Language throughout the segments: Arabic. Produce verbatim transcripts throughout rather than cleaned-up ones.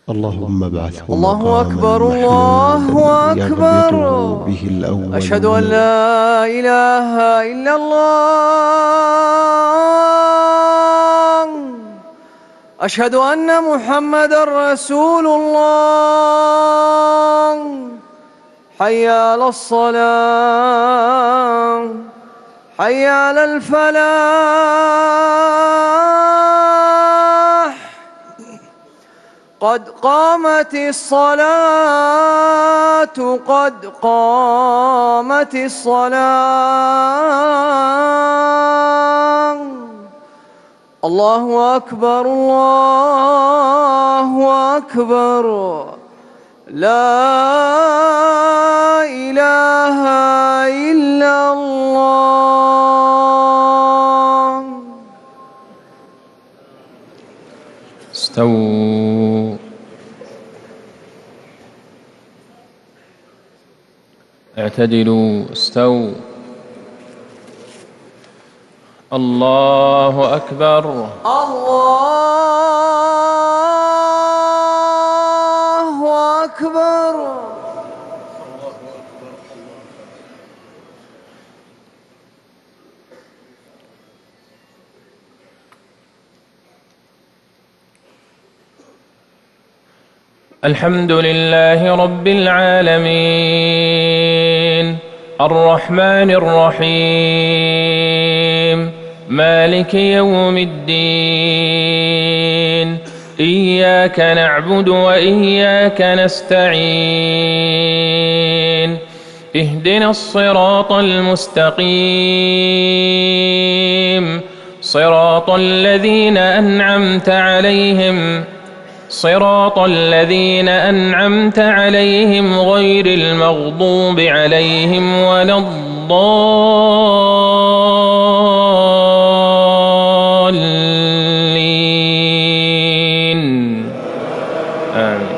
اللهم ابعثه الله أكبر مقاما الله محمودا أكبر. يغبطه به الأولون. أشهد أن لا إله إلا الله. أشهد أن محمدا رسول الله. حي على الصلاة، حي على الفلاح، قد قامت الصلاة، قد قامت الصلاة. الله أكبر الله أكبر. لا إله إلا الله. استووا. اعتدلوا. استووا. الله أكبر. الله أكبر. الحمد لله رب العالمين الرحمن الرحيم مالك يوم الدين. إياك نعبد وإياك نستعين. اهدنا الصراط المستقيم صراط الذين أنعمت عليهم صراط الذين أنعمت عليهم غير المغضوب عليهم ولا الضالين. آمين.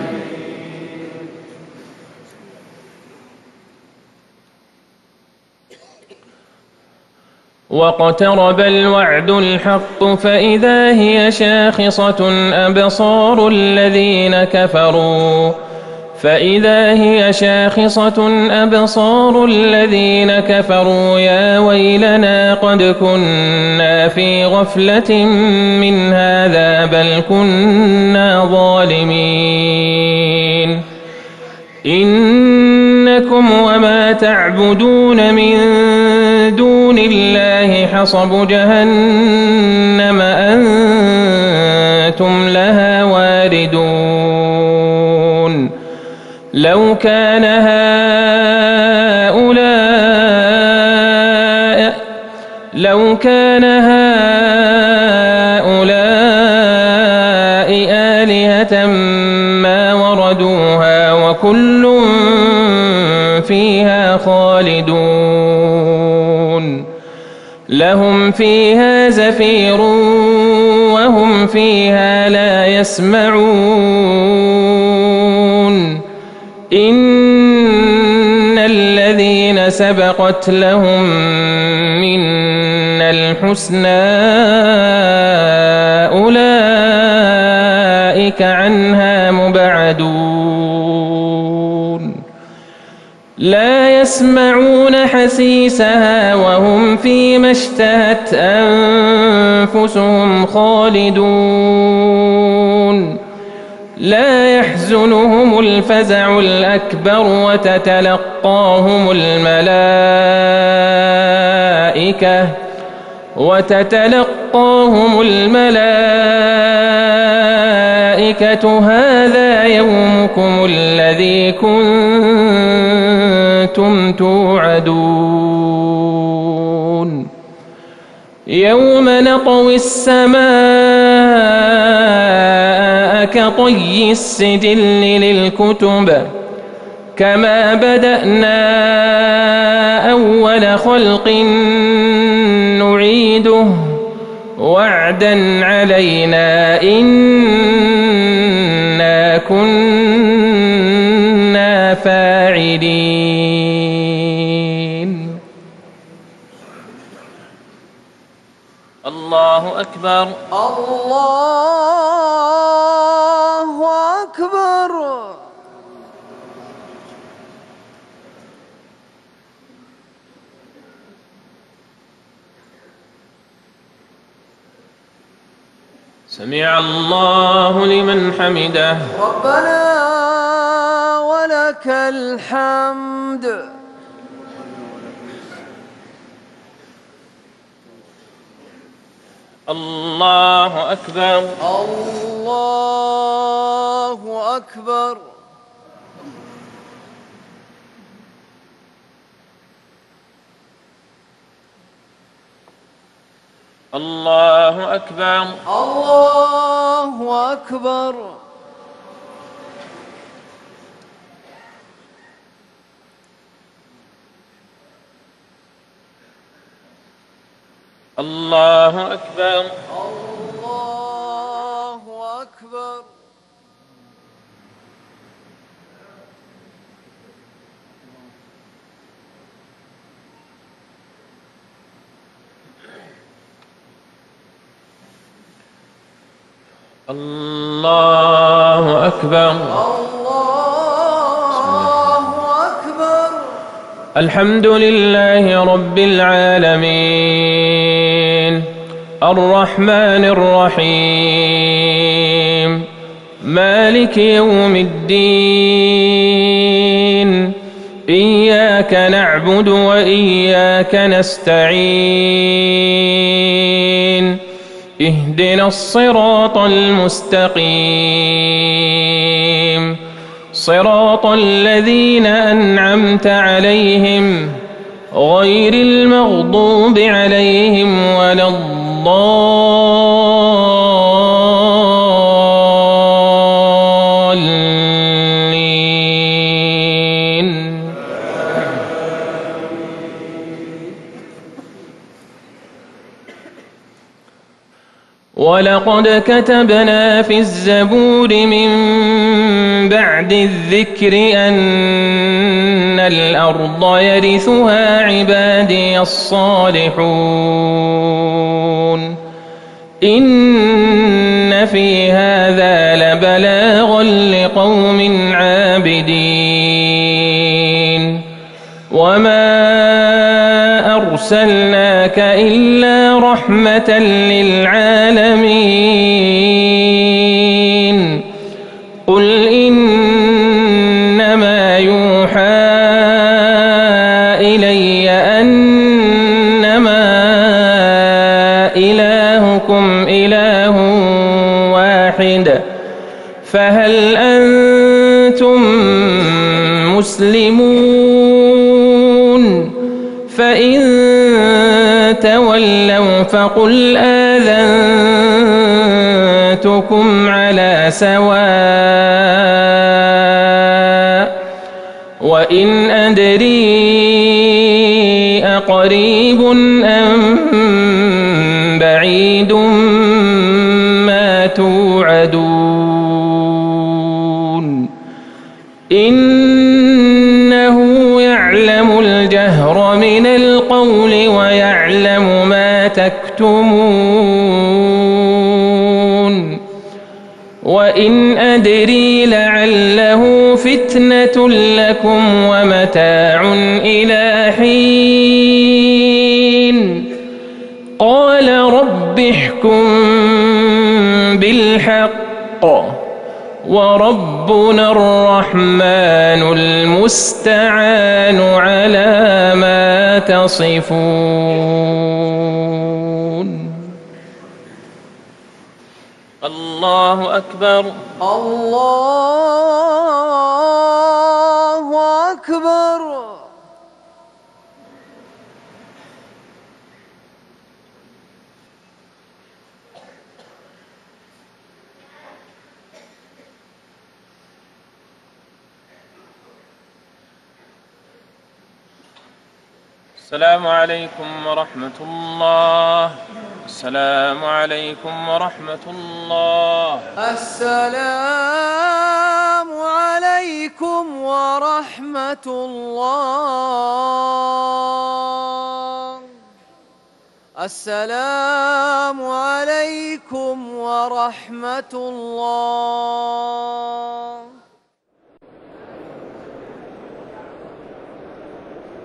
واقترب الوعد الحق فإذا هي شاخصة أبصار الذين كفروا فإذا هي شاخصة أبصار الذين كفروا يا ويلنا قد كنا في غفلة من هذا بل كنا ظالمين. إنكم وما تعبدون من دون الله حصب جهنم أنتم لها واردون. لو كان هؤلاء لو كان هؤلاء آلهة ما وردوها وكل فيها خالدون. لهم فيها زفير وهم فيها لا يسمعون. إن الذين سبقت لهم منا الحسنى أولئك عنها مبعدون. لا يسمعون حسيسها وهم فيما اشتهت أنفسهم خالدون. لا يحزنهم الفزع الأكبر وتتلقاهم الملائكة وتتلقاهم الملائكة هذا يومكم الذي كنتم توعدون. يوم نطوي السماء كطي السجل للكتب كما بدأنا أول خلق نعيده وعدا علينا إنا كنا فاعلين. الله أكبر. الله أكبر. أكبر. سمع الله لمن حمده. ربنا ولك الحمد. الله أكبر. الله أكبر. الله أكبر. الله أكبر. الله أكبر. الله أكبر. الله أكبر. الله أكبر. الحمد لله رب العالمين الرحمن الرحيم مالك يوم الدين إياك نعبد وإياك نستعين اهدنا الصراط المستقيم صراط الذين أنعمت عليهم غير المغضوب عليهم ولا الضالين. ولقد كتبنا في الزبور من بعد الذكر أن الأرض يرثها عبادي الصالحون إن في هذا لبلاغا لقوم عابدين وما أرسلناك إلا رحمة للعالمين قل إنما يوحى إلي أنما إلهكم إله واحد فهل أنتم مسلمون فإن تولوا فقل آذنتكم على سواء وإن أدري أقريب أم بعيد ما توعدون إنه يعلم الجهر من القول ويعلم ما تكتمون وإن أدري لعله فتنة لكم ومتاع إلى حين قال رب احكم بالحق وربنا الرحمن المستعان على ما تصفون. الله أكبر. الله أكبر. السلام عليكم ورحمة الله. السلام عليكم ورحمة الله. السلام عليكم ورحمة الله. السلام عليكم ورحمة الله.